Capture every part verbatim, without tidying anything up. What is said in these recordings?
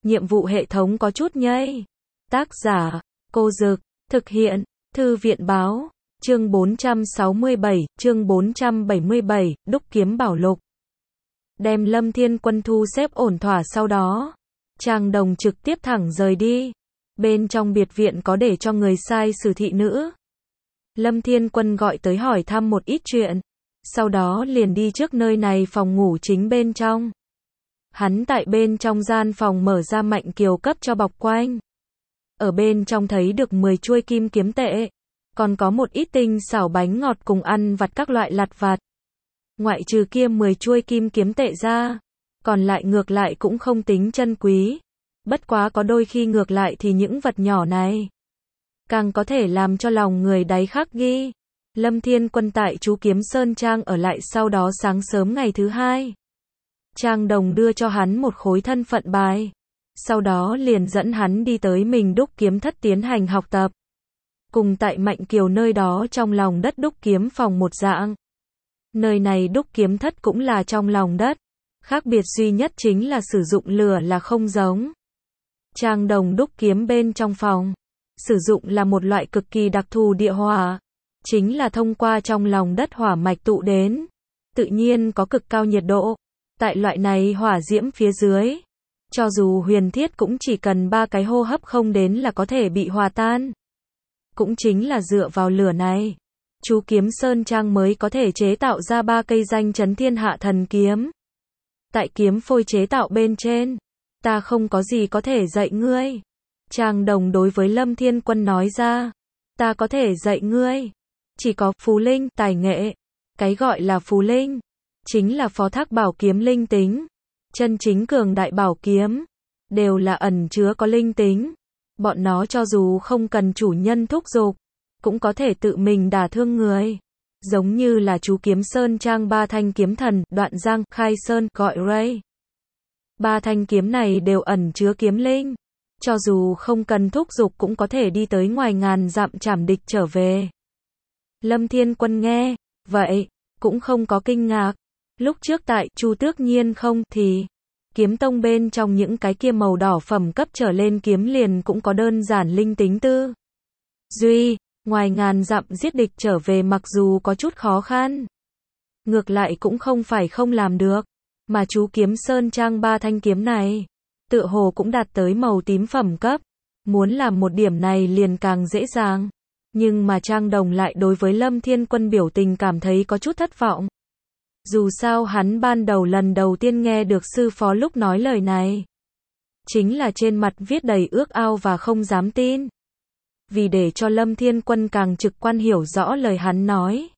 nhiệm vụ hệ thống có chút nhây. Tác giả, Cô Dực, thực hiện, Thư viện Báo, chương bốn trăm sáu mươi bảy, chương bốn trăm bảy mươi bảy, đúc kiếm bảo lục. Đem Lâm Thiên Quân thu xếp ổn thỏa sau đó, Trang Đồng trực tiếp thẳng rời đi. Bên trong biệt viện có để cho người sai sử thị nữ. Lâm Thiên Quân gọi tới hỏi thăm một ít chuyện, sau đó liền đi trước nơi này phòng ngủ chính bên trong. Hắn tại bên trong gian phòng mở ra mạnh kiều cấp cho bọc quanh. Ở bên trong thấy được mười chuôi kim kiếm tệ, còn có một ít tinh xảo bánh ngọt cùng ăn vặt các loại lặt vặt. Ngoại trừ kia mười chuôi kim kiếm tệ ra, còn lại ngược lại cũng không tính chân quý. Bất quá có đôi khi ngược lại thì những vật nhỏ này càng có thể làm cho lòng người đáy khắc ghi. Lâm Thiên Quân tại chú Kiếm Sơn Trang ở lại sau đó sáng sớm ngày thứ hai. Trang Đồng đưa cho hắn một khối thân phận bài. Sau đó liền dẫn hắn đi tới mình đúc kiếm thất tiến hành học tập. Cùng tại Mạnh Kiều nơi đó trong lòng đất đúc kiếm phòng một dạng. Nơi này đúc kiếm thất cũng là trong lòng đất. Khác biệt duy nhất chính là sử dụng lửa là không giống. Trang Đồng đúc kiếm bên trong phòng, sử dụng là một loại cực kỳ đặc thù địa hỏa. Chính là thông qua trong lòng đất hỏa mạch tụ đến. Tự nhiên có cực cao nhiệt độ. Tại loại này hỏa diễm phía dưới, cho dù huyền thiết cũng chỉ cần ba cái hô hấp không đến là có thể bị hòa tan. Cũng chính là dựa vào lửa này, chú Kiếm Sơn Trang mới có thể chế tạo ra ba cây danh chấn thiên hạ thần kiếm. Tại kiếm phôi chế tạo bên trên, ta không có gì có thể dạy ngươi. Trang Đồng đối với Lâm Thiên Quân nói ra, ta có thể dạy ngươi, chỉ có phú linh, tài nghệ. Cái gọi là phú linh, chính là phó thác bảo kiếm linh tính. Chân chính cường đại bảo kiếm, đều là ẩn chứa có linh tính. Bọn nó cho dù không cần chủ nhân thúc giục, cũng có thể tự mình đả thương người. Giống như là chú Kiếm Sơn Trang ba thanh kiếm thần, Đoạn Giang, Khai Sơn, gọi Ray. Ba thanh kiếm này đều ẩn chứa kiếm linh. Cho dù không cần thúc giục cũng có thể đi tới ngoài ngàn dặm trảm địch trở về. Lâm Thiên Quân nghe, vậy, cũng không có kinh ngạc. Lúc trước tại Chu Tước Nhiên không thì kiếm tông bên trong những cái kia màu đỏ phẩm cấp trở lên kiếm liền cũng có đơn giản linh tính tư. Duy, ngoài ngàn dặm giết địch trở về mặc dù có chút khó khăn, ngược lại cũng không phải không làm được, mà chú Kiếm Sơn Trang ba thanh kiếm này, tựa hồ cũng đạt tới màu tím phẩm cấp, muốn làm một điểm này liền càng dễ dàng. Nhưng mà Trang Đồng lại đối với Lâm Thiên Quân biểu tình cảm thấy có chút thất vọng. Dù sao hắn ban đầu lần đầu tiên nghe được sư phó lúc nói lời này, chính là trên mặt viết đầy ước ao và không dám tin. Vì để cho Lâm Thiên Quân càng trực quan hiểu rõ lời hắn nói,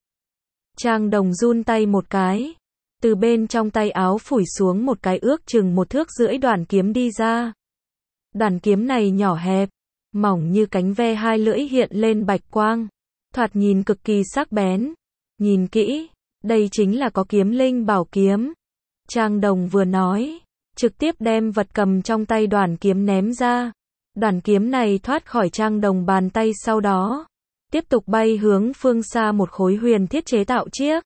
Trang Đồng run tay một cái, từ bên trong tay áo phủi xuống một cái ước chừng một thước rưỡi đoạn kiếm đi ra. Đoạn kiếm này nhỏ hẹp, mỏng như cánh ve, hai lưỡi hiện lên bạch quang, thoạt nhìn cực kỳ sắc bén. Nhìn kỹ, đây chính là có kiếm linh bảo kiếm. Trang Đồng vừa nói, trực tiếp đem vật cầm trong tay đoạn kiếm ném ra. Đoạn kiếm này thoát khỏi Trang Đồng bàn tay sau đó, tiếp tục bay hướng phương xa một khối huyền thiết chế tạo chiếc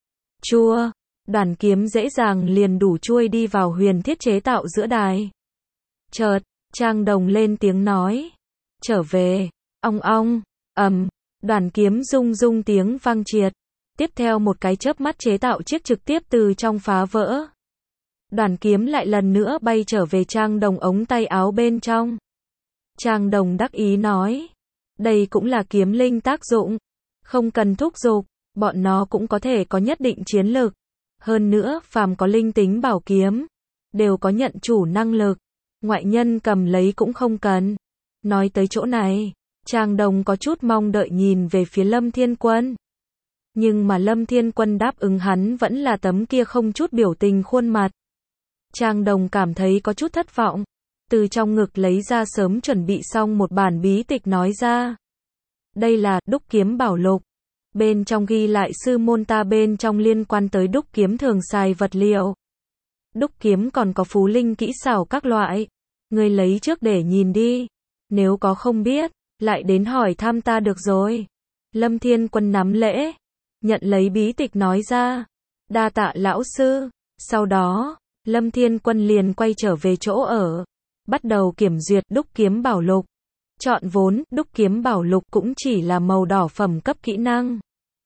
chua. Đoạn kiếm dễ dàng liền đủ chuôi đi vào huyền thiết chế tạo giữa đài. Chợt, Trang Đồng lên tiếng nói, trở về. Ong ong, ầm, đoạn kiếm rung rung tiếng vang triệt. Tiếp theo một cái chớp mắt chế tạo chiếc trực tiếp từ trong phá vỡ. Đoạn kiếm lại lần nữa bay trở về Trang Đồng ống tay áo bên trong. Trang Đồng đắc ý nói, đây cũng là kiếm linh tác dụng, không cần thúc giục, bọn nó cũng có thể có nhất định chiến lực. Hơn nữa, phàm có linh tính bảo kiếm, đều có nhận chủ năng lực, ngoại nhân cầm lấy cũng không cần. Nói tới chỗ này, Trang Đồng có chút mong đợi nhìn về phía Lâm Thiên Quân. Nhưng mà Lâm Thiên Quân đáp ứng hắn vẫn là tấm kia không chút biểu tình khuôn mặt. Trang Đồng cảm thấy có chút thất vọng, từ trong ngực lấy ra sớm chuẩn bị xong một bản bí tịch nói ra. Đây là đúc kiếm bảo lục. Bên trong ghi lại sư môn ta bên trong liên quan tới đúc kiếm thường xài vật liệu. Đúc kiếm còn có phú linh kỹ xảo các loại. Ngươi lấy trước để nhìn đi. Nếu có không biết, lại đến hỏi thăm ta được rồi. Lâm Thiên Quân nắm lễ, nhận lấy bí tịch nói ra. Đa tạ lão sư. Sau đó, Lâm Thiên Quân liền quay trở về chỗ ở. bắt đầu kiểm duyệt đúc kiếm bảo lục. Chọn vốn, đúc kiếm bảo lục cũng chỉ là màu đỏ phẩm cấp kỹ năng.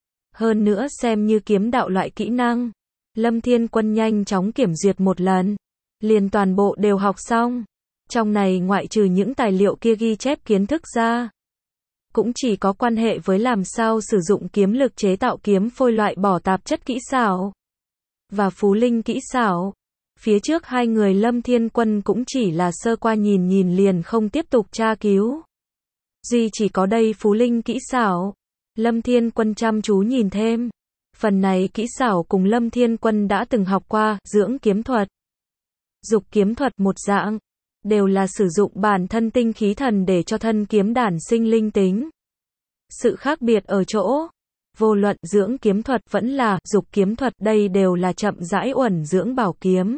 Hơn nữa xem như kiếm đạo loại kỹ năng. Lâm Thiên Quân nhanh chóng kiểm duyệt một lần. Liền toàn bộ đều học xong. Trong này ngoại trừ những tài liệu kia ghi chép kiến thức ra. Cũng chỉ có quan hệ với làm sao sử dụng kiếm lực chế tạo kiếm phôi loại bỏ tạp chất kỹ xảo. Và phú linh kỹ xảo. Phía trước hai người Lâm Thiên Quân cũng chỉ là sơ qua nhìn nhìn liền không tiếp tục tra cứu. Duy chỉ có đây phú linh kỹ xảo. Lâm Thiên Quân chăm chú nhìn thêm. Phần này kỹ xảo cùng Lâm Thiên Quân đã từng học qua, dưỡng kiếm thuật. Dục kiếm thuật một dạng. Đều là sử dụng bản thân tinh khí thần để cho thân kiếm đản sinh linh tính. Sự khác biệt ở chỗ. Vô luận dưỡng kiếm thuật vẫn là dục kiếm thuật đây đều là chậm rãi uẩn dưỡng bảo kiếm.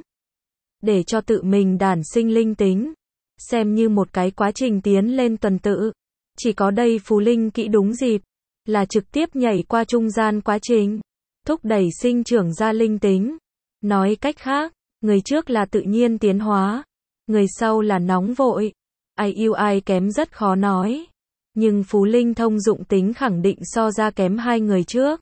Để cho tự mình đản sinh linh tính. Xem như một cái quá trình tiến lên tuần tự. Chỉ có đây phú linh kỹ đúng dịp. Là trực tiếp nhảy qua trung gian quá trình. Thúc đẩy sinh trưởng ra linh tính. Nói cách khác, người trước là tự nhiên tiến hóa. Người sau là nóng vội. Ai yêu ai kém rất khó nói. Nhưng phú linh thông dụng tính khẳng định so ra kém hai người trước.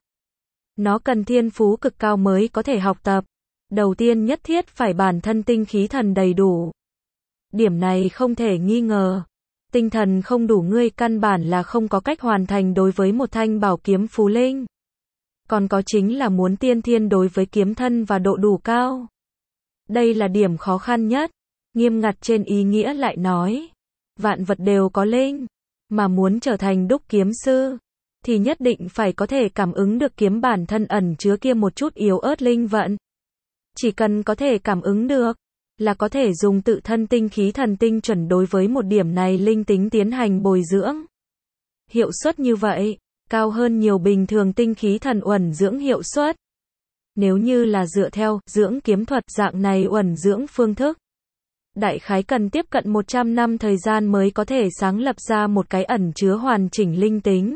Nó cần thiên phú cực cao mới có thể học tập. Đầu tiên nhất thiết phải bản thân tinh khí thần đầy đủ. Điểm này không thể nghi ngờ. Tinh thần không đủ ngươi căn bản là không có cách hoàn thành đối với một thanh bảo kiếm phú linh. Còn có chính là muốn tiên thiên đối với kiếm thân và độ đủ cao. Đây là điểm khó khăn nhất. Nghiêm ngặt trên ý nghĩa lại nói. Vạn vật đều có linh. Mà muốn trở thành đúc kiếm sư. Thì nhất định phải có thể cảm ứng được kiếm bản thân ẩn chứa kia một chút yếu ớt linh vận. Chỉ cần có thể cảm ứng được. Là có thể dùng tự thân tinh khí thần tinh chuẩn đối với một điểm này linh tính tiến hành bồi dưỡng. Hiệu suất như vậy. Cao hơn nhiều bình thường tinh khí thần uẩn dưỡng hiệu suất. Nếu như là dựa theo dưỡng kiếm thuật dạng này uẩn dưỡng phương thức. Đại khái cần tiếp cận một trăm năm thời gian mới có thể sáng lập ra một cái ẩn chứa hoàn chỉnh linh tính.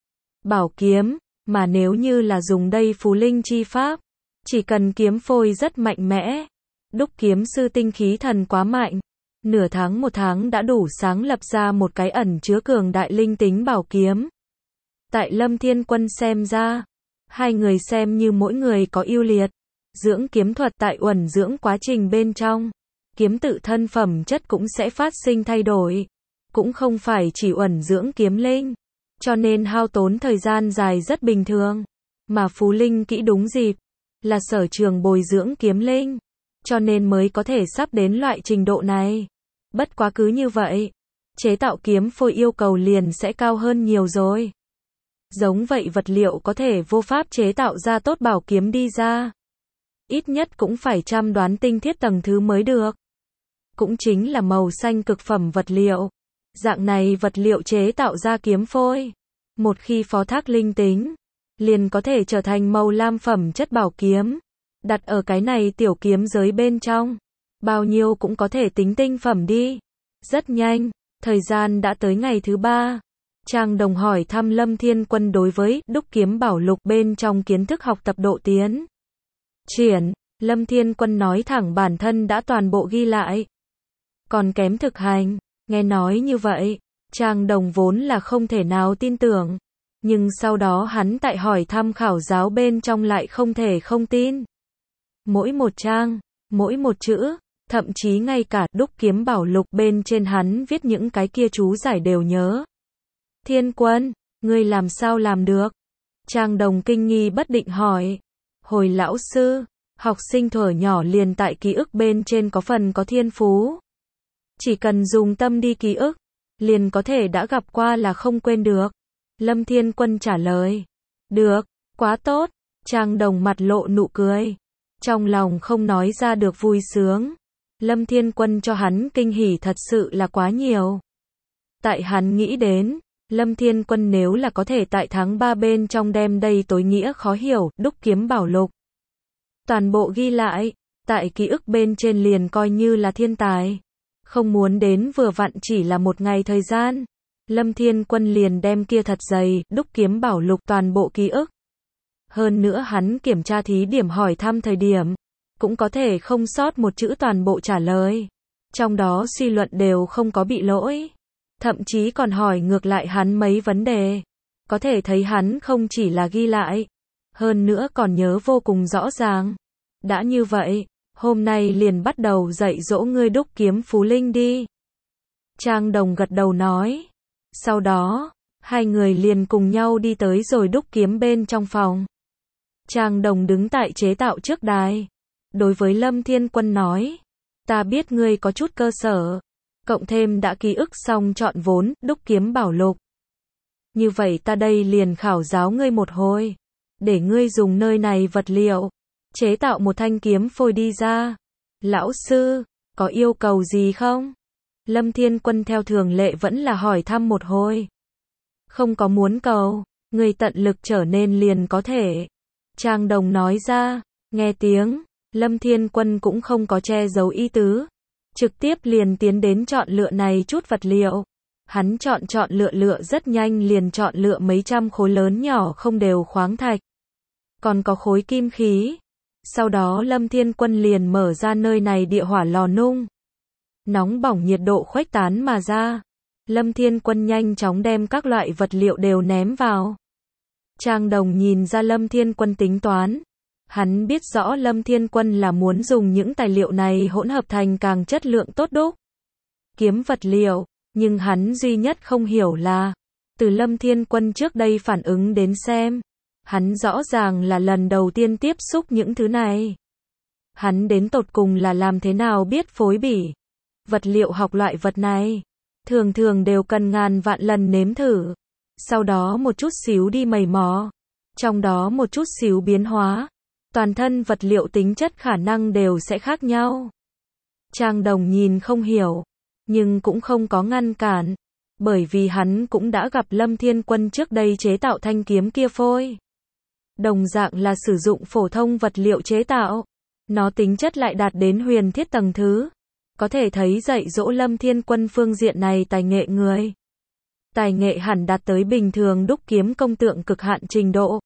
Bảo kiếm, mà nếu như là dùng đây phú linh chi pháp, chỉ cần kiếm phôi rất mạnh mẽ, đúc kiếm sư tinh khí thần quá mạnh, nửa tháng một tháng đã đủ sáng lập ra một cái ẩn chứa cường đại linh tính bảo kiếm. Tại Lâm Thiên Quân xem ra, hai người xem như mỗi người có ưu liệt, dưỡng kiếm thuật tại uẩn dưỡng quá trình bên trong. Kiếm tự thân phẩm chất cũng sẽ phát sinh thay đổi. Cũng không phải chỉ uẩn dưỡng kiếm linh. Cho nên hao tốn thời gian dài rất bình thường. Mà phú linh kỹ đúng dịp. Là sở trường bồi dưỡng kiếm linh. Cho nên mới có thể sắp đến loại trình độ này. Bất quá cứ như vậy. Chế tạo kiếm phôi yêu cầu liền sẽ cao hơn nhiều rồi. Giống vậy vật liệu có thể vô pháp chế tạo ra tốt bảo kiếm đi ra. Ít nhất cũng phải chăm đoán tinh thiết tầng thứ mới được. Cũng chính là màu xanh cực phẩm vật liệu. Dạng này vật liệu chế tạo ra kiếm phôi. Một khi phó thác linh tính, liền có thể trở thành màu lam phẩm chất bảo kiếm. Đặt ở cái này tiểu kiếm giới bên trong. Bao nhiêu cũng có thể tính tinh phẩm đi. Rất nhanh, thời gian đã tới ngày thứ ba. Trang Đồng hỏi thăm Lâm Thiên Quân đối với đúc kiếm bảo lục bên trong kiến thức học tập độ tiến. Triển, Lâm Thiên Quân nói thẳng bản thân đã toàn bộ ghi lại. Còn kém thực hành, nghe nói như vậy, Trang Đồng vốn là không thể nào tin tưởng. Nhưng sau đó hắn tại hỏi thăm khảo giáo bên trong lại không thể không tin. Mỗi một trang, mỗi một chữ, thậm chí ngay cả đúc kiếm bảo lục bên trên hắn viết những cái kia chú giải đều nhớ. Thiên Quân, ngươi làm sao làm được? Trang Đồng kinh nghi bất định hỏi. Hồi lão sư, học sinh thuở nhỏ liền tại ký ức bên trên có phần có thiên phú. Chỉ cần dùng tâm đi ký ức, liền có thể đã gặp qua là không quên được. Lâm Thiên Quân trả lời. Được, quá tốt. Trang Đồng mặt lộ nụ cười. Trong lòng không nói ra được vui sướng. Lâm Thiên Quân cho hắn kinh hỉ thật sự là quá nhiều. Tại hắn nghĩ đến, Lâm Thiên Quân nếu là có thể tại tháng ba bên trong đem đây tối nghĩa khó hiểu, đúc kiếm bảo lục. Toàn bộ ghi lại, tại ký ức bên trên liền coi như là thiên tài. Không muốn đến vừa vặn chỉ là một ngày thời gian. Lâm Thiên Quân liền đem kia thật dày, đúc kiếm bảo lục toàn bộ ký ức. Hơn nữa hắn kiểm tra thí điểm hỏi thăm thời điểm. Cũng có thể không sót một chữ toàn bộ trả lời. Trong đó suy luận đều không có bị lỗi. Thậm chí còn hỏi ngược lại hắn mấy vấn đề. Có thể thấy hắn không chỉ là ghi lại, hơn nữa còn nhớ vô cùng rõ ràng. Đã như vậy, hôm nay liền bắt đầu dạy dỗ ngươi đúc kiếm phú linh đi. Trang Đồng gật đầu nói. Sau đó, hai người liền cùng nhau đi tới rồi đúc kiếm bên trong phòng. Trang Đồng đứng tại chế tạo trước đài. Đối với Lâm Thiên Quân nói. Ta biết ngươi có chút cơ sở. Cộng thêm đã ký ức xong chọn vốn, đúc kiếm bảo lục. Như vậy ta đây liền khảo giáo ngươi một hồi. Để ngươi dùng nơi này vật liệu. Chế tạo một thanh kiếm phôi đi ra. Lão sư, có yêu cầu gì không? Lâm Thiên Quân theo thường lệ vẫn là hỏi thăm một hồi. Không có muốn cầu, ngươi tận lực trở nên liền có thể. Trang Đồng nói ra, nghe tiếng, Lâm Thiên Quân cũng không có che giấu ý tứ. Trực tiếp liền tiến đến chọn lựa này chút vật liệu. Hắn chọn chọn lựa lựa rất nhanh liền chọn lựa mấy trăm khối lớn nhỏ không đều khoáng thạch. Còn có khối kim khí. Sau đó Lâm Thiên Quân liền mở ra nơi này địa hỏa lò nung. Nóng bỏng nhiệt độ khuếch tán mà ra. Lâm Thiên Quân nhanh chóng đem các loại vật liệu đều ném vào. Trang Đồng nhìn ra Lâm Thiên Quân tính toán. Hắn biết rõ Lâm Thiên Quân là muốn dùng những tài liệu này hỗn hợp thành càng chất lượng tốt đúc. Kiếm vật liệu, nhưng hắn duy nhất không hiểu là, từ Lâm Thiên Quân trước đây phản ứng đến xem, hắn rõ ràng là lần đầu tiên tiếp xúc những thứ này. Hắn đến tột cùng là làm thế nào biết phối bỉ. Vật liệu học loại vật này, thường thường đều cần ngàn vạn lần nếm thử. Sau đó một chút xíu đi mày mò. Trong đó một chút xíu biến hóa. Toàn thân vật liệu tính chất khả năng đều sẽ khác nhau. Trang Đồng nhìn không hiểu, nhưng cũng không có ngăn cản. Bởi vì hắn cũng đã gặp Lâm Thiên Quân trước đây chế tạo thanh kiếm kia phôi. Đồng dạng là sử dụng phổ thông vật liệu chế tạo. Nó tính chất lại đạt đến huyền thiết tầng thứ. Có thể thấy dạy dỗ Lâm Thiên Quân phương diện này tài nghệ người. Tài nghệ hẳn đạt tới bình thường đúc kiếm công tượng cực hạn trình độ.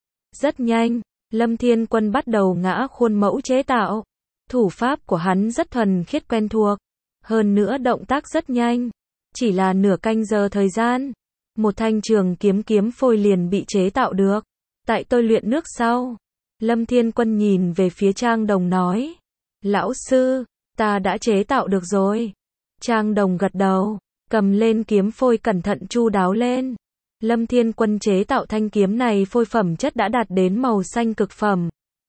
Rất nhanh, Lâm Thiên Quân bắt đầu ngã khuôn mẫu chế tạo. Thủ pháp của hắn rất thuần khiết quen thuộc. Hơn nữa động tác rất nhanh. Chỉ là nửa canh giờ thời gian. Một thanh trường kiếm kiếm phôi liền bị chế tạo được. Tại tôi luyện nước sau. Lâm Thiên Quân nhìn về phía Trang Đồng nói. Lão sư, ta đã chế tạo được rồi. Trang Đồng gật đầu. Cầm lên kiếm phôi cẩn thận chu đáo lên. Lâm Thiên Quân chế tạo thanh kiếm này phôi phẩm chất đã đạt đến màu xanh cực phẩm.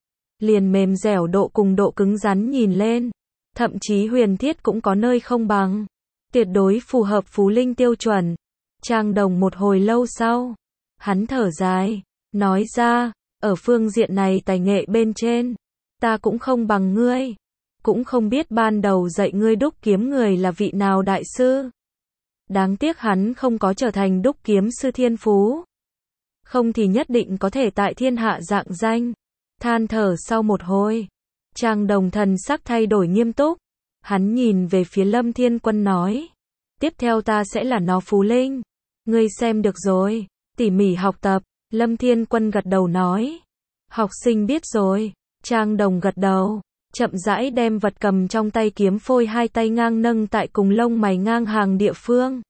Liền mềm dẻo độ cùng độ cứng rắn nhìn lên. Thậm chí huyền thiết cũng có nơi không bằng. Tuyệt đối phù hợp phú linh tiêu chuẩn. Trang Đồng một hồi lâu sau. Hắn thở dài. Nói ra, ở phương diện này tài nghệ bên trên. Ta cũng không bằng ngươi. Cũng không biết ban đầu dạy ngươi đúc kiếm người là vị nào đại sư. Đáng tiếc hắn không có trở thành đúc kiếm sư thiên phú. Không thì nhất định có thể tại thiên hạ dạng danh. Than thở sau một hồi. Trang Đồng thần sắc thay đổi nghiêm túc. Hắn nhìn về phía Lâm Thiên Quân nói. Tiếp theo ta sẽ là nó phú linh. Ngươi xem được rồi. Tỉ mỉ học tập. Lâm Thiên Quân gật đầu nói. Học sinh biết rồi. Trang Đồng gật đầu. Chậm rãi đem vật cầm trong tay kiếm phôi hai tay ngang nâng tại cùng lông mày ngang hàng địa phương.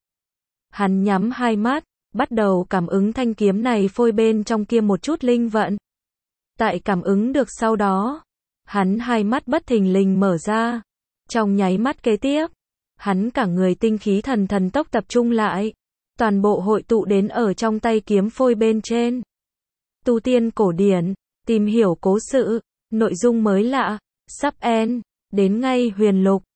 Hắn nhắm hai mắt, bắt đầu cảm ứng thanh kiếm này phôi bên trong kia một chút linh vận. Tại cảm ứng được sau đó, hắn hai mắt bất thình lình mở ra. Trong nháy mắt kế tiếp, hắn cả người tinh khí thần thần tốc tập trung lại. Toàn bộ hội tụ đến ở trong tay kiếm phôi bên trên. Tu tiên cổ điển, tìm hiểu cố sự, nội dung mới lạ, sắp end, đến ngay huyền lục.